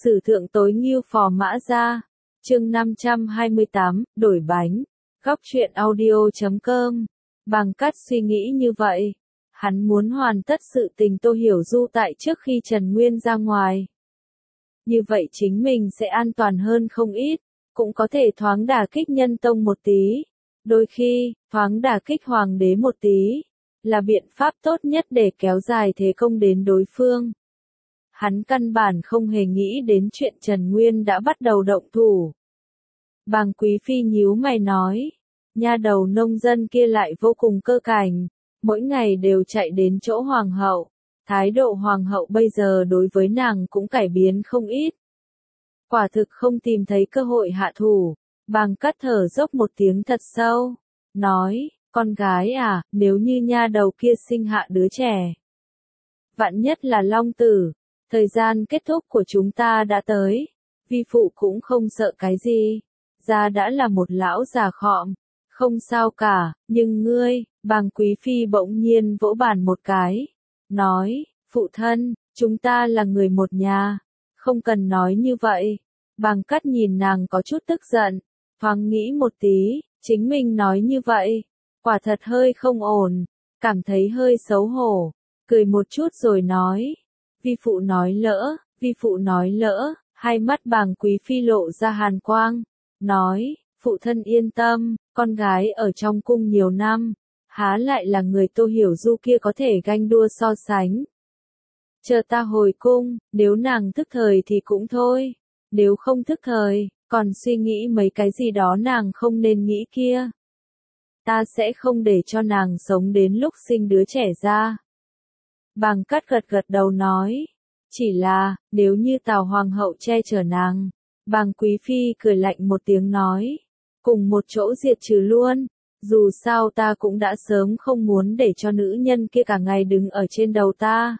Sử thượng tối Ngưu Phò Mã Gia, chương 528, đổi bánh. Góc truyện audio.com. Bàng Cát suy nghĩ như vậy. Hắn muốn hoàn tất sự tình Tô Hiểu Du tại trước khi Trần Nguyên ra ngoài. Như vậy chính mình sẽ an toàn hơn không ít, cũng có thể thoáng đả kích Nhân Tông một tí. Đôi khi, thoáng đả kích Hoàng đế một tí, là biện pháp tốt nhất để kéo dài thế công đến đối phương. Hắn căn bản không hề nghĩ đến chuyện Trần Nguyên đã bắt đầu động thủ. Bàng Quý Phi nhíu mày nói, nha đầu nông dân kia lại vô cùng cơ cảnh, mỗi ngày đều chạy đến chỗ Hoàng hậu. Thái độ Hoàng hậu bây giờ đối với nàng cũng cải biến không ít. Quả thực không tìm thấy cơ hội hạ thủ. Bàng Cát thở dốc một tiếng thật sâu, nói, con gái à, nếu như nha đầu kia sinh hạ đứa trẻ, vạn nhất là long tử, thời gian kết thúc của chúng ta đã tới, vi phụ cũng không sợ cái gì, gia đã là một lão già khọm, không sao cả, nhưng ngươi, Bàng Quý Phi bỗng nhiên vỗ bàn một cái, nói, phụ thân, chúng ta là người một nhà, không cần nói như vậy. Bàng Cát nhìn nàng có chút tức giận, thoáng nghĩ một tí, chính mình nói như vậy, quả thật hơi không ổn, cảm thấy hơi xấu hổ, cười một chút rồi nói, vi phụ nói lỡ, hai mắt Bàng Quý Phi lộ ra hàn quang, nói, phụ thân yên tâm, con gái ở trong cung nhiều năm, há lại là người Tô Hiểu Du kia có thể ganh đua so sánh. Chờ ta hồi cung, nếu nàng thức thời thì cũng thôi, nếu không thức thời, còn suy nghĩ mấy cái gì đó nàng không nên nghĩ kia. Ta sẽ không để cho nàng sống đến lúc sinh đứa trẻ ra. Bàng Cát gật gật đầu nói, chỉ là, nếu như Tào Hoàng hậu che chở nàng. Bàng Quý Phi cười lạnh một tiếng nói, cùng một chỗ diệt trừ luôn, dù sao ta cũng đã sớm không muốn để cho nữ nhân kia cả ngày đứng ở trên đầu ta.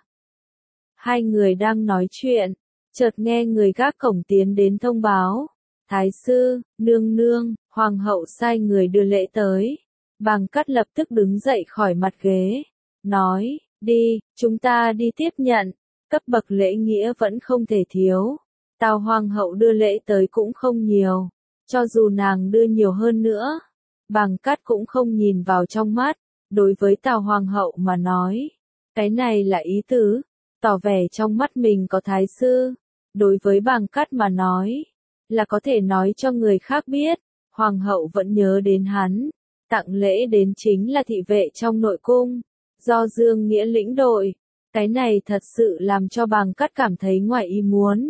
Hai người đang nói chuyện, chợt nghe người gác cổng tiến đến thông báo, Thái sư, nương nương, Hoàng hậu sai người đưa lễ tới. Bàng Cát lập tức đứng dậy khỏi mặt ghế, nói, đi, chúng ta đi tiếp nhận, cấp bậc lễ nghĩa vẫn không thể thiếu. Tào Hoàng hậu đưa lễ tới cũng không nhiều, cho dù nàng đưa nhiều hơn nữa, Bàng Cát cũng không nhìn vào trong mắt, đối với Tào Hoàng hậu mà nói, cái này là ý tứ, tỏ vẻ trong mắt mình có thái sư, đối với Bàng Cát mà nói, là có thể nói cho người khác biết, Hoàng hậu vẫn nhớ đến hắn, tặng lễ đến chính là thị vệ trong nội cung, do Dương Nghĩa lĩnh đội, cái này thật sự làm cho Bàng Cát cảm thấy ngoài ý muốn.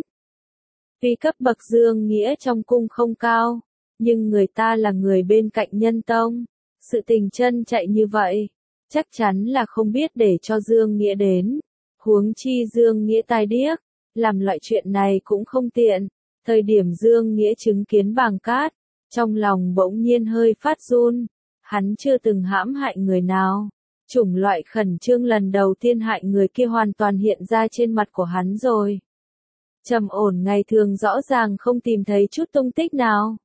Tuy cấp bậc Dương Nghĩa trong cung không cao, nhưng người ta là người bên cạnh Nhân Tông, sự tình chân chạy như vậy, chắc chắn là không biết để cho Dương Nghĩa đến, huống chi Dương Nghĩa tai điếc, làm loại chuyện này cũng không tiện. Thời điểm Dương Nghĩa chứng kiến Bàng Cát, trong lòng bỗng nhiên hơi phát run, hắn chưa từng hãm hại người nào, chủng loại khẩn trương lần đầu tiên hại người kia hoàn toàn hiện ra trên mặt của hắn rồi. Trầm ổn ngày thường rõ ràng không tìm thấy chút tung tích nào.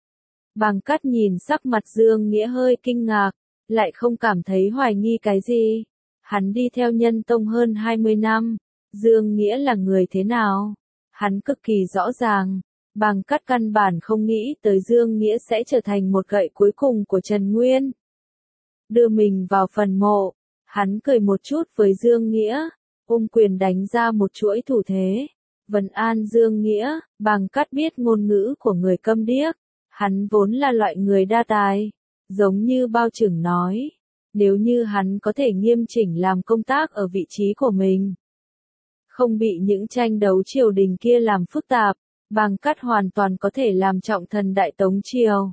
Bàng Cát nhìn sắc mặt Dương Nghĩa hơi kinh ngạc, lại không cảm thấy hoài nghi cái gì. Hắn đi theo Nhân Tông hơn 20 năm, Dương Nghĩa là người thế nào? Hắn cực kỳ rõ ràng, Bàng Cát căn bản không nghĩ tới Dương Nghĩa sẽ trở thành một gậy cuối cùng của Trần Nguyên. Đưa mình vào phần mộ, hắn cười một chút với Dương Nghĩa, ôm quyền đánh ra một chuỗi thủ thế. Vân an Dương Nghĩa, Bàng Cát biết ngôn ngữ của người câm điếc, hắn vốn là loại người đa tài, giống như Bao Chừng nói, nếu như hắn có thể nghiêm chỉnh làm công tác ở vị trí của mình, không bị những tranh đấu triều đình kia làm phức tạp, Bàng Cát hoàn toàn có thể làm trọng thần Đại Tống triều.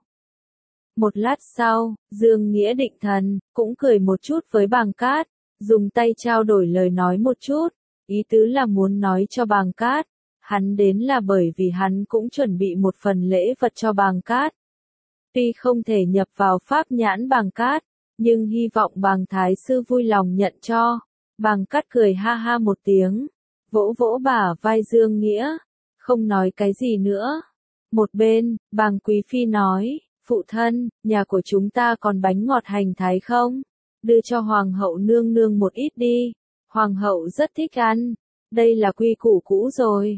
Một lát sau, Dương Nghĩa định thần, cũng cười một chút với Bàng Cát, dùng tay trao đổi lời nói một chút, ý tứ là muốn nói cho Bàng Cát, hắn đến là bởi vì hắn cũng chuẩn bị một phần lễ vật cho Bàng Cát. Tuy không thể nhập vào pháp nhãn Bàng Cát, nhưng hy vọng Bàng Thái sư vui lòng nhận cho. Bàng Cát cười ha ha một tiếng, vỗ vỗ bả vai Dương Nghĩa, không nói cái gì nữa. Một bên, Bàng Quý Phi nói, phụ thân, nhà của chúng ta còn bánh ngọt hành thái không? Đưa cho Hoàng hậu nương nương một ít đi, Hoàng hậu rất thích ăn, đây là quy củ cũ rồi.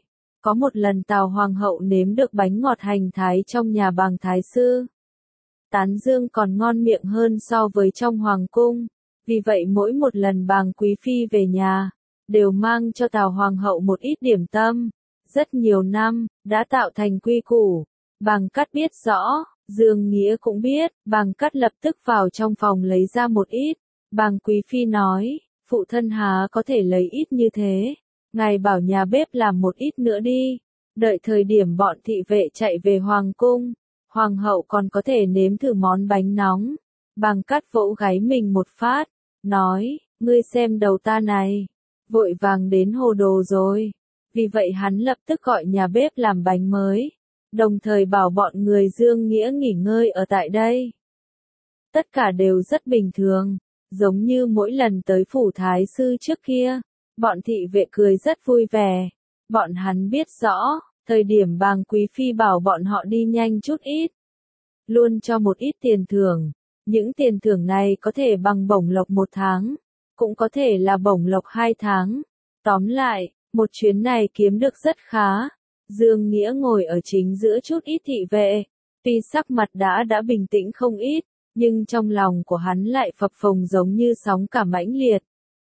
Có một lần Tào Hoàng hậu nếm được bánh ngọt hành thái trong nhà Bàng Thái Sư. Tán dương còn ngon miệng hơn so với trong hoàng cung. Vì vậy mỗi một lần Bàng Quý Phi về nhà, đều mang cho Tào Hoàng hậu một ít điểm tâm. Rất nhiều năm, đã tạo thành quy củ. Bàng Cát biết rõ, Dương Nghĩa cũng biết, Bàng Cát lập tức vào trong phòng lấy ra một ít. Bàng Quý Phi nói, phụ thân há có thể lấy ít như thế. Ngài bảo nhà bếp làm một ít nữa đi. Đợi thời điểm bọn thị vệ chạy về hoàng cung, hoàng hậu còn có thể nếm thử món bánh nóng. Bàng Cát vỗ gáy mình một phát, nói, ngươi xem đầu ta này, vội vàng đến hồ đồ rồi. Vì vậy hắn lập tức gọi nhà bếp làm bánh mới, đồng thời bảo bọn người Dương Nghĩa nghỉ ngơi ở tại đây. Tất cả đều rất bình thường, giống như mỗi lần tới phủ thái sư trước kia, bọn thị vệ cười rất vui vẻ. Bọn hắn biết rõ, thời điểm Bàng Quý Phi bảo bọn họ đi nhanh chút ít, luôn cho một ít tiền thưởng. Những tiền thưởng này có thể bằng bổng lộc 1 tháng, cũng có thể là bổng lộc 2 tháng. Tóm lại, một chuyến này kiếm được rất khá. Dương Nghĩa ngồi ở chính giữa chút ít thị vệ, tuy sắc mặt đã bình tĩnh không ít, nhưng trong lòng của hắn lại phập phồng giống như sóng cả mãnh liệt.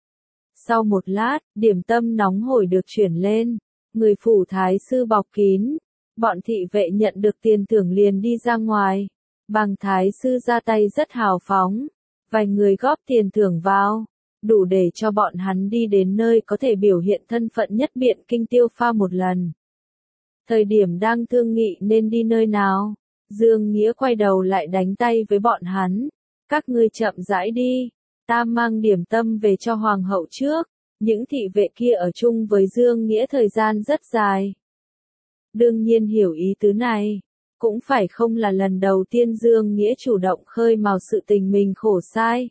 Sau một lát, điểm tâm nóng hổi được chuyển lên, người phủ thái sư bọc kín, bọn thị vệ nhận được tiền thưởng liền đi ra ngoài. Bàng thái sư ra tay rất hào phóng, vài người góp tiền thưởng vào, đủ để cho bọn hắn đi đến nơi có thể biểu hiện thân phận nhất Biện Kinh Tiêu Pha một lần. Thời điểm đang thương nghị nên đi nơi nào, Dương Nghĩa quay đầu lại đánh tay với bọn hắn. Các ngươi chậm rãi đi, ta mang điểm tâm về cho hoàng hậu trước. Những thị vệ kia ở chung với Dương Nghĩa thời gian rất dài, đương nhiên hiểu ý tứ này. Cũng phải không là lần đầu tiên Dương Nghĩa chủ động khơi mào sự tình mình khổ sai,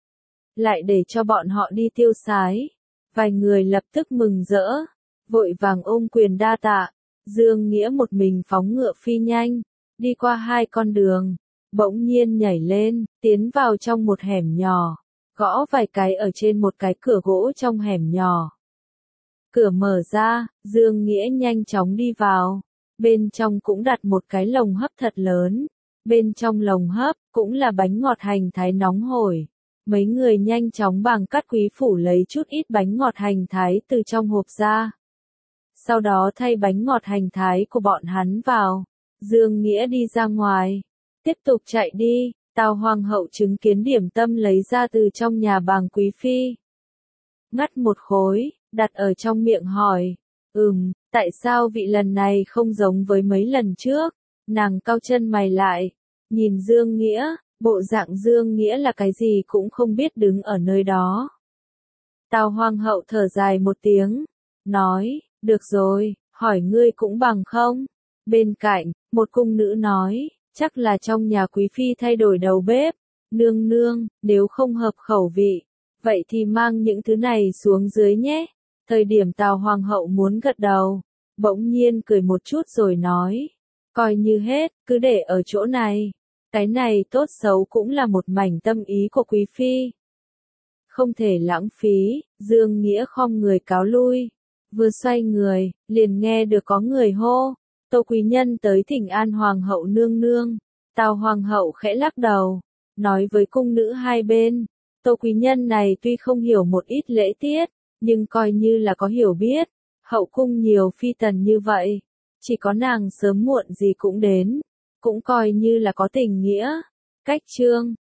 lại để cho bọn họ đi tiêu sái. Vài người lập tức mừng rỡ, vội vàng ôm quyền đa tạ. Dương Nghĩa một mình phóng ngựa phi nhanh, đi qua 2 con đường, bỗng nhiên nhảy lên, tiến vào trong một hẻm nhỏ, gõ vài cái ở trên một cái cửa gỗ trong hẻm nhỏ. Cửa mở ra, Dương Nghĩa nhanh chóng đi vào. Bên trong cũng đặt một cái lồng hấp thật lớn. Bên trong lồng hấp cũng là bánh ngọt hành thái nóng hổi. Mấy người nhanh chóng Bàng Cát quý phủ lấy chút ít bánh ngọt hành thái từ trong hộp ra. Sau đó thay bánh ngọt hành thái của bọn hắn vào. Dương Nghĩa đi ra ngoài. Tiếp tục chạy đi. Tào Hoàng hậu chứng kiến điểm tâm lấy ra từ trong nhà Bàng Quý Phi. Ngắt một khối, đặt ở trong miệng hỏi. Tại sao vị lần này không giống với mấy lần trước? Nàng cau chân mày lại, nhìn Dương Nghĩa, bộ dạng Dương Nghĩa là cái gì cũng không biết đứng ở nơi đó. Tào Hoàng hậu thở dài một tiếng, nói, được rồi, hỏi ngươi cũng bằng không? Bên cạnh, một cung nữ nói, chắc là trong nhà quý phi thay đổi đầu bếp. Nương nương, nếu không hợp khẩu vị, vậy thì mang những thứ này xuống dưới nhé. Thời điểm Tào Hoàng hậu muốn gật đầu, bỗng nhiên cười một chút rồi nói, coi như hết, cứ để ở chỗ này. Cái này tốt xấu cũng là một mảnh tâm ý của quý phi, không thể lãng phí. Dương Nghĩa khom người cáo lui, vừa xoay người, liền nghe được có người hô, Tô quý nhân tới thỉnh an Hoàng hậu nương nương. Tào Hoàng hậu khẽ lắc đầu, nói với cung nữ hai bên, Tô quý nhân này tuy không hiểu một ít lễ tiết, nhưng coi như là có hiểu biết. Hậu cung nhiều phi tần như vậy, chỉ có nàng sớm muộn gì cũng đến, cũng coi như là có tình nghĩa. Cách chương